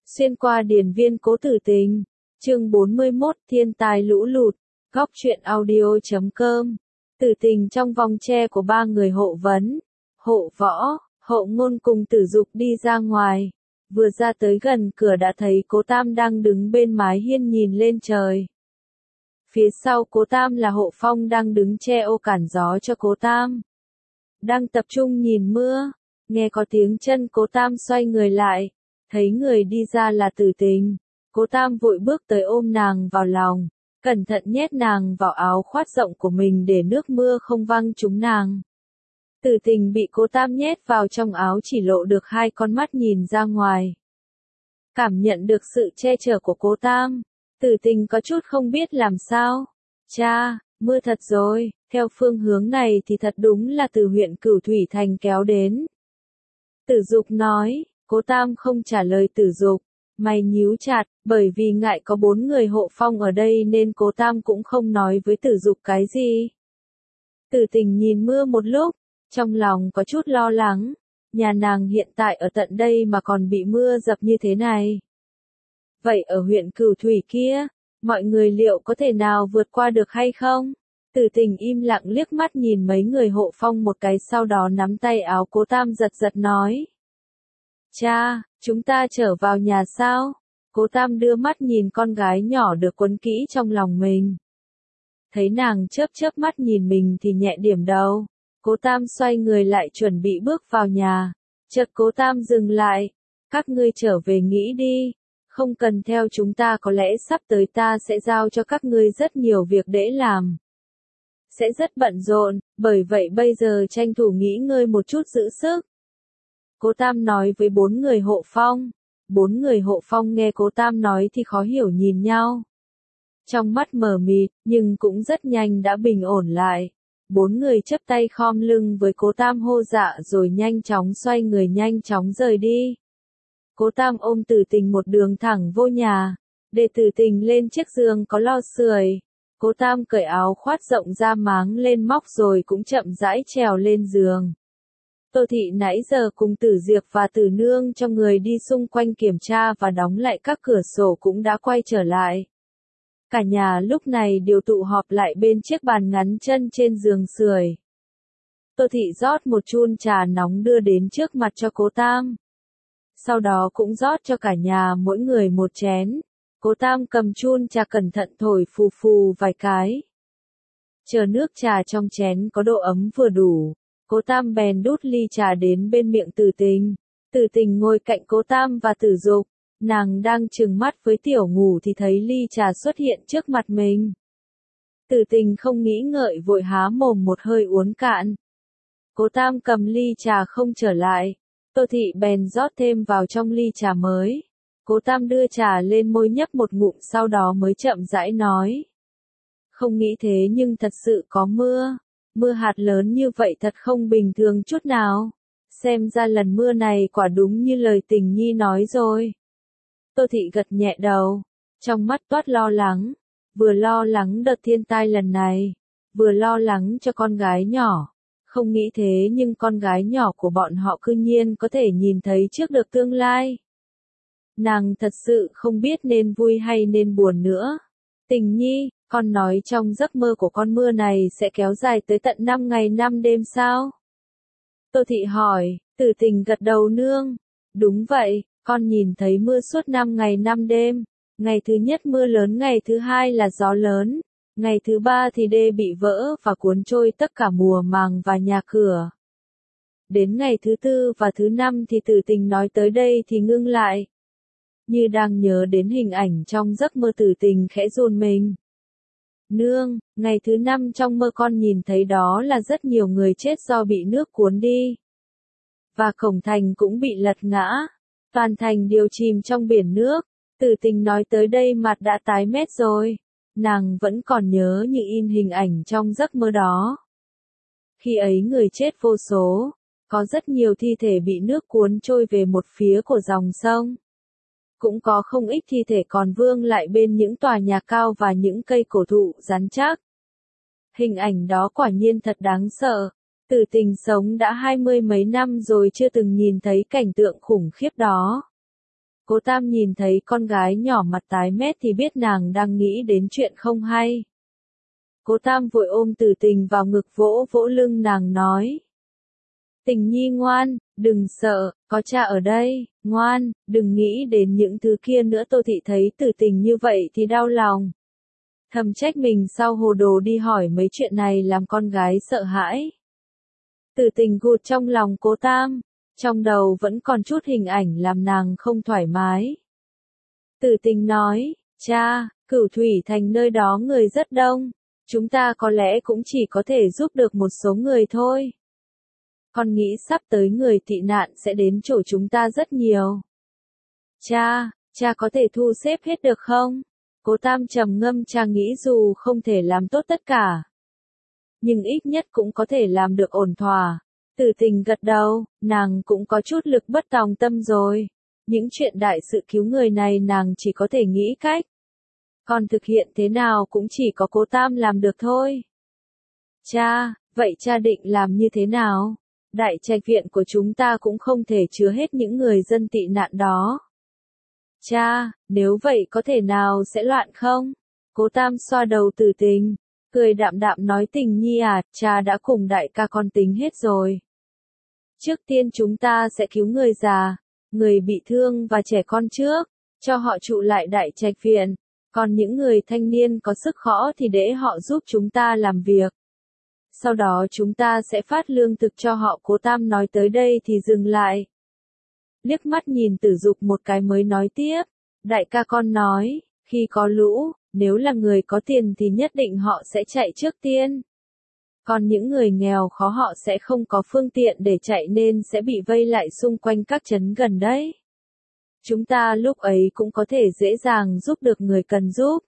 Xuyên qua điền viên Cố Tử Tình, chương 41, thiên tai lũ lụt, góc truyện audio.com. Tử Tình trong vòng tre của ba người hộ vấn, hộ võ, hộ ngôn cùng Tử Dục đi ra ngoài. Vừa ra tới gần cửa đã thấy Cố Tam đang đứng bên mái hiên nhìn lên trời. Phía sau Cố Tam là Hộ Phong đang đứng che ô cản gió cho Cố Tam. Đang tập trung nhìn mưa, nghe có tiếng chân Cố Tam xoay người lại, thấy người đi ra là Tử Tình. Cố Tam vội bước tới ôm nàng vào lòng, cẩn thận nhét nàng vào áo khoác rộng của mình để nước mưa không văng trúng nàng. Tử Tình bị Cố Tam nhét vào trong áo chỉ lộ được hai con mắt nhìn ra ngoài. Cảm nhận được sự che chở của Cố Tam, Tử Tình có chút không biết làm sao. Cha, mưa thật rồi, theo phương hướng này thì thật đúng là từ huyện Cửu Thủy Thành kéo đến. Tử Dục nói. Cố Tam không trả lời Tử Dục, mày nhíu chặt, bởi vì ngại có 4 người hộ phong ở đây nên Cố Tam cũng không nói với Tử Dục cái gì. Tử Tình nhìn mưa một lúc, trong lòng có chút lo lắng, nhà nàng hiện tại ở tận đây mà còn bị mưa dập như thế này. Vậy ở huyện Cửu Thủy kia, mọi người liệu có thể nào vượt qua được hay không? Tử Tình im lặng liếc mắt nhìn mấy người hộ phong một cái sau đó nắm tay áo Cố Tam giật giật nói. Cha, chúng ta trở vào nhà sao? Cố Tam đưa mắt nhìn con gái nhỏ được quấn kỹ trong lòng mình. Thấy nàng chớp chớp mắt nhìn mình thì nhẹ điểm đầu. Cố Tam xoay người lại chuẩn bị bước vào nhà. Chợt Cố Tam dừng lại. Các ngươi trở về nghĩ đi. Không cần theo chúng ta, có lẽ sắp tới ta sẽ giao cho các ngươi rất nhiều việc để làm. Sẽ rất bận rộn, bởi vậy bây giờ tranh thủ nghỉ ngơi một chút giữ sức. Cố Tam nói với 4 người hộ phong. 4 người hộ phong nghe Cố Tam nói thì khó hiểu nhìn nhau. Trong mắt mờ mịt, nhưng cũng rất nhanh đã bình ổn lại. 4 người chắp tay khom lưng với Cố Tam hô dạ rồi nhanh chóng xoay người nhanh chóng rời đi. Cố Tam ôm Tử Tình một đường thẳng vô nhà, để Tử Tình lên chiếc giường có lò sưởi. Cố Tam cởi áo khoác rộng ra máng lên móc rồi cũng chậm rãi trèo lên giường. Tô Thị nãy giờ cùng Tử Diệp và Tử Nương trong người đi xung quanh kiểm tra và đóng lại các cửa sổ cũng đã quay trở lại. Cả nhà lúc này đều tụ họp lại bên chiếc bàn ngắn chân trên giường sưởi. Tô Thị rót một chun trà nóng đưa đến trước mặt cho Cố Tam. Sau đó cũng rót cho cả nhà mỗi người một chén. Cố Tam cầm chun trà cẩn thận thổi phù phù vài cái. Chờ nước trà trong chén có độ ấm vừa đủ. Cố Tam bèn đút ly trà đến bên miệng Tử Tình. Tử Tình ngồi cạnh Cố Tam và Tử Dục. Nàng đang trừng mắt với Tiểu Ngủ thì thấy ly trà xuất hiện trước mặt mình. Tử Tình không nghĩ ngợi vội há mồm một hơi uống cạn. Cố Tam cầm ly trà không trở lại. Tô Thị bèn rót thêm vào trong ly trà mới. Cố Tam đưa trà lên môi nhấp một ngụm sau đó mới chậm rãi nói. Không nghĩ thế nhưng thật sự có mưa. Mưa hạt lớn như vậy thật không bình thường chút nào. Xem ra lần mưa này quả đúng như lời Tình Nhi nói rồi. Tô Thị gật nhẹ đầu, trong mắt toát lo lắng. Vừa lo lắng đợt thiên tai lần này, vừa lo lắng cho con gái nhỏ. Không nghĩ thế nhưng con gái nhỏ của bọn họ cư nhiên có thể nhìn thấy trước được tương lai. Nàng thật sự không biết nên vui hay nên buồn nữa. Tình Nhi, con nói trong giấc mơ của con mưa này sẽ kéo dài tới tận 5 ngày 5 đêm sao? Tô Thị hỏi. Tử Tình gật đầu nương. Đúng vậy, con nhìn thấy mưa suốt 5 ngày 5 đêm. Ngày thứ nhất mưa lớn, ngày thứ hai là gió lớn. Ngày thứ ba thì đê bị vỡ và cuốn trôi tất cả mùa màng và nhà cửa. Đến ngày thứ tư và thứ năm thì Tử Tình nói tới đây thì ngưng lại. Như đang nhớ đến hình ảnh trong giấc mơ, Tử Tình khẽ run mình. Nương, ngày thứ 5 trong mơ con nhìn thấy đó là rất nhiều người chết do bị nước cuốn đi. Và cổng thành cũng bị lật ngã. Toàn thành đều chìm trong biển nước. Tử Tình nói tới đây mặt đã tái mét rồi. Nàng vẫn còn nhớ như in hình ảnh trong giấc mơ đó. Khi ấy người chết vô số. Có rất nhiều thi thể bị nước cuốn trôi về một phía của dòng sông. Cũng có không ít thi thể còn vương lại bên những tòa nhà cao và những cây cổ thụ rắn chắc. Hình ảnh đó quả nhiên thật đáng sợ. Tử Tình sống đã 20 mấy năm rồi chưa từng nhìn thấy cảnh tượng khủng khiếp đó. Cố Tam nhìn thấy con gái nhỏ mặt tái mét thì biết nàng đang nghĩ đến chuyện không hay. Cố Tam vội ôm Tử Tình vào ngực vỗ vỗ lưng nàng nói. Tình nhi ngoan, đừng sợ, có cha ở đây, ngoan, đừng nghĩ đến những thứ kia nữa. Tô Thị thấy Tử Tình như vậy thì đau lòng. Thầm trách mình sao hồ đồ đi hỏi mấy chuyện này làm con gái sợ hãi. Tử Tình gụt trong lòng Cố Tam, trong đầu vẫn còn chút hình ảnh làm nàng không thoải mái. Tử Tình nói, cha, Cửu Thủy Thành nơi đó người rất đông, chúng ta có lẽ cũng chỉ có thể giúp được một số người thôi. Con nghĩ sắp tới người tị nạn sẽ đến chỗ chúng ta rất nhiều. Cha có thể thu xếp hết được không? Cố Tam trầm ngâm, cha nghĩ dù không thể làm tốt tất cả, nhưng ít nhất cũng có thể làm được ổn thỏa. Tử Tình gật đầu, nàng cũng có chút lực bất tòng tâm rồi. Những chuyện đại sự cứu người này nàng chỉ có thể nghĩ cách. Còn thực hiện thế nào cũng chỉ có Cố Tam làm được thôi. Vậy cha định làm như thế nào? Đại trạch viện của chúng ta cũng không thể chứa hết những người dân tị nạn đó. Nếu vậy có thể nào sẽ loạn không? Cố Tam xoa đầu Tử Tình, cười đạm đạm nói, Tình nhi à, cha đã cùng đại ca con tính hết rồi. Trước tiên chúng ta sẽ cứu người già, người bị thương và trẻ con trước, cho họ trụ lại đại trạch viện, còn những người thanh niên có sức khỏe thì để họ giúp chúng ta làm việc. Sau đó chúng ta sẽ phát lương thực cho họ. Cố Tam nói tới đây thì dừng lại. Liếc mắt nhìn Tử Dục một cái mới nói tiếp, đại ca con nói, khi có lũ, nếu là người có tiền thì nhất định họ sẽ chạy trước tiên. Còn những người nghèo khó họ sẽ không có phương tiện để chạy nên sẽ bị vây lại xung quanh các trấn gần đấy. Chúng ta lúc ấy cũng có thể dễ dàng giúp được người cần giúp.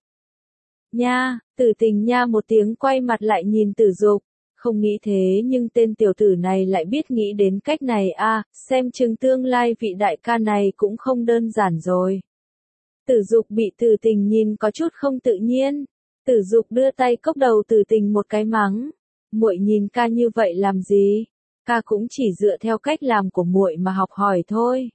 Nha, Tử Tình nha một tiếng quay mặt lại nhìn Tử Dục. Không nghĩ thế nhưng tên tiểu tử này lại biết nghĩ đến cách này à, xem chừng tương lai vị đại ca này cũng không đơn giản rồi. Tử Dục bị Tử Tình nhìn có chút không tự nhiên. Tử Dục đưa tay cốc đầu Tử Tình một cái mắng. Muội nhìn ca như vậy làm gì? Ca cũng chỉ dựa theo cách làm của muội mà học hỏi thôi.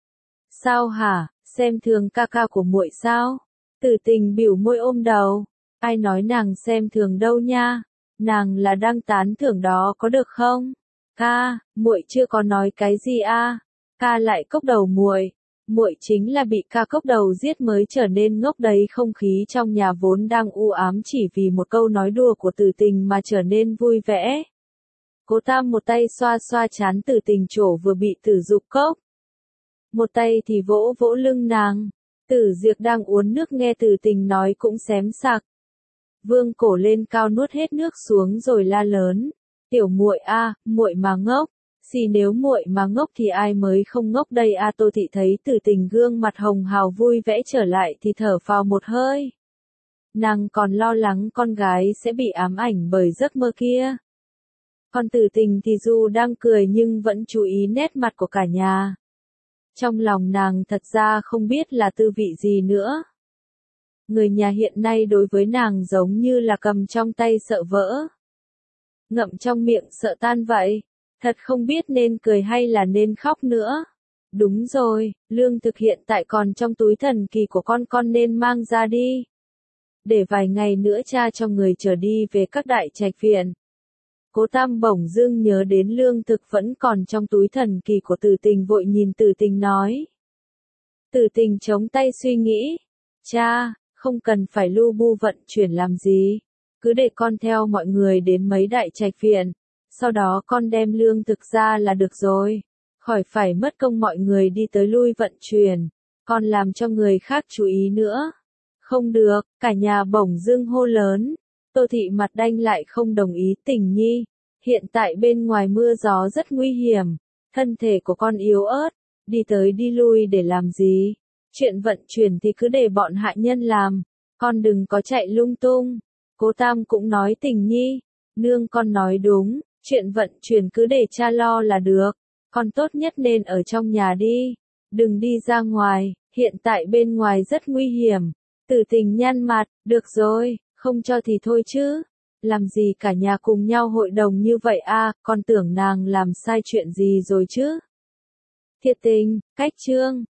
Sao hả, xem thường ca ca của muội sao? Tử Tình bĩu môi ôm đầu. Ai nói nàng xem thường đâu nha? Nàng là đang tán thưởng đó có được không? Ca, muội chưa có nói cái gì à? Ca lại cốc đầu muội. Muội chính là bị ca cốc đầu giết mới trở nên ngốc đấy. Không khí trong nhà vốn đang u ám chỉ vì một câu nói đùa của Tử Tình mà trở nên vui vẻ. Cố Tam một tay xoa xoa trán Tử Tình trổ vừa bị Tử Dục cốc, một tay thì vỗ vỗ lưng nàng. Tử Diệp đang uống nước nghe Tử Tình nói cũng xém sặc. Vương cổ lên cao nuốt hết nước xuống rồi la lớn, tiểu muội a, muội mà ngốc, xì nếu muội mà ngốc thì ai mới không ngốc đây a. Tô Thị thấy Tử Tình gương mặt hồng hào vui vẻ trở lại thì thở phào một hơi. Nàng còn lo lắng con gái sẽ bị ám ảnh bởi giấc mơ kia. Còn Tử Tình thì dù đang cười nhưng vẫn chú ý nét mặt của cả nhà. Trong lòng nàng thật ra không biết là tư vị gì nữa. Người nhà hiện nay đối với nàng giống như là cầm trong tay sợ vỡ, ngậm trong miệng sợ tan vậy. Thật không biết nên cười hay là nên khóc nữa. Đúng rồi, lương thực hiện tại còn trong túi thần kỳ của con nên mang ra đi. Để vài ngày nữa cha cho người chở đi về các đại trạch viện. Cố Tam bỗng dưng nhớ đến lương thực vẫn còn trong túi thần kỳ của Tử Tình, vội nhìn Tử Tình nói. Tử Tình chống tay suy nghĩ. Cha, không cần phải lu bu vận chuyển làm gì. Cứ để con theo mọi người đến mấy đại trạch viện. Sau đó con đem lương thực ra là được rồi. Khỏi phải mất công mọi người đi tới lui vận chuyển. Con làm cho người khác chú ý nữa. Không được, cả nhà bỗng dưng hô lớn. Tô Thị mặt đanh lại không đồng ý. Tình nhi, hiện tại bên ngoài mưa gió rất nguy hiểm. Thân thể của con yếu ớt. Đi tới đi lui để làm gì? Chuyện vận chuyển thì cứ để bọn hạ nhân làm. Con đừng có chạy lung tung. Cố Tam cũng nói. Tình nhi, nương con nói đúng. Chuyện vận chuyển cứ để cha lo là được. Con tốt nhất nên ở trong nhà đi. Đừng đi ra ngoài, hiện tại bên ngoài rất nguy hiểm. Tử Tình nhăn mặt, được rồi, không cho thì thôi chứ. Làm gì cả nhà cùng nhau hội đồng như vậy à, con tưởng nàng làm sai chuyện gì rồi chứ. Thiệt tình, cách chương.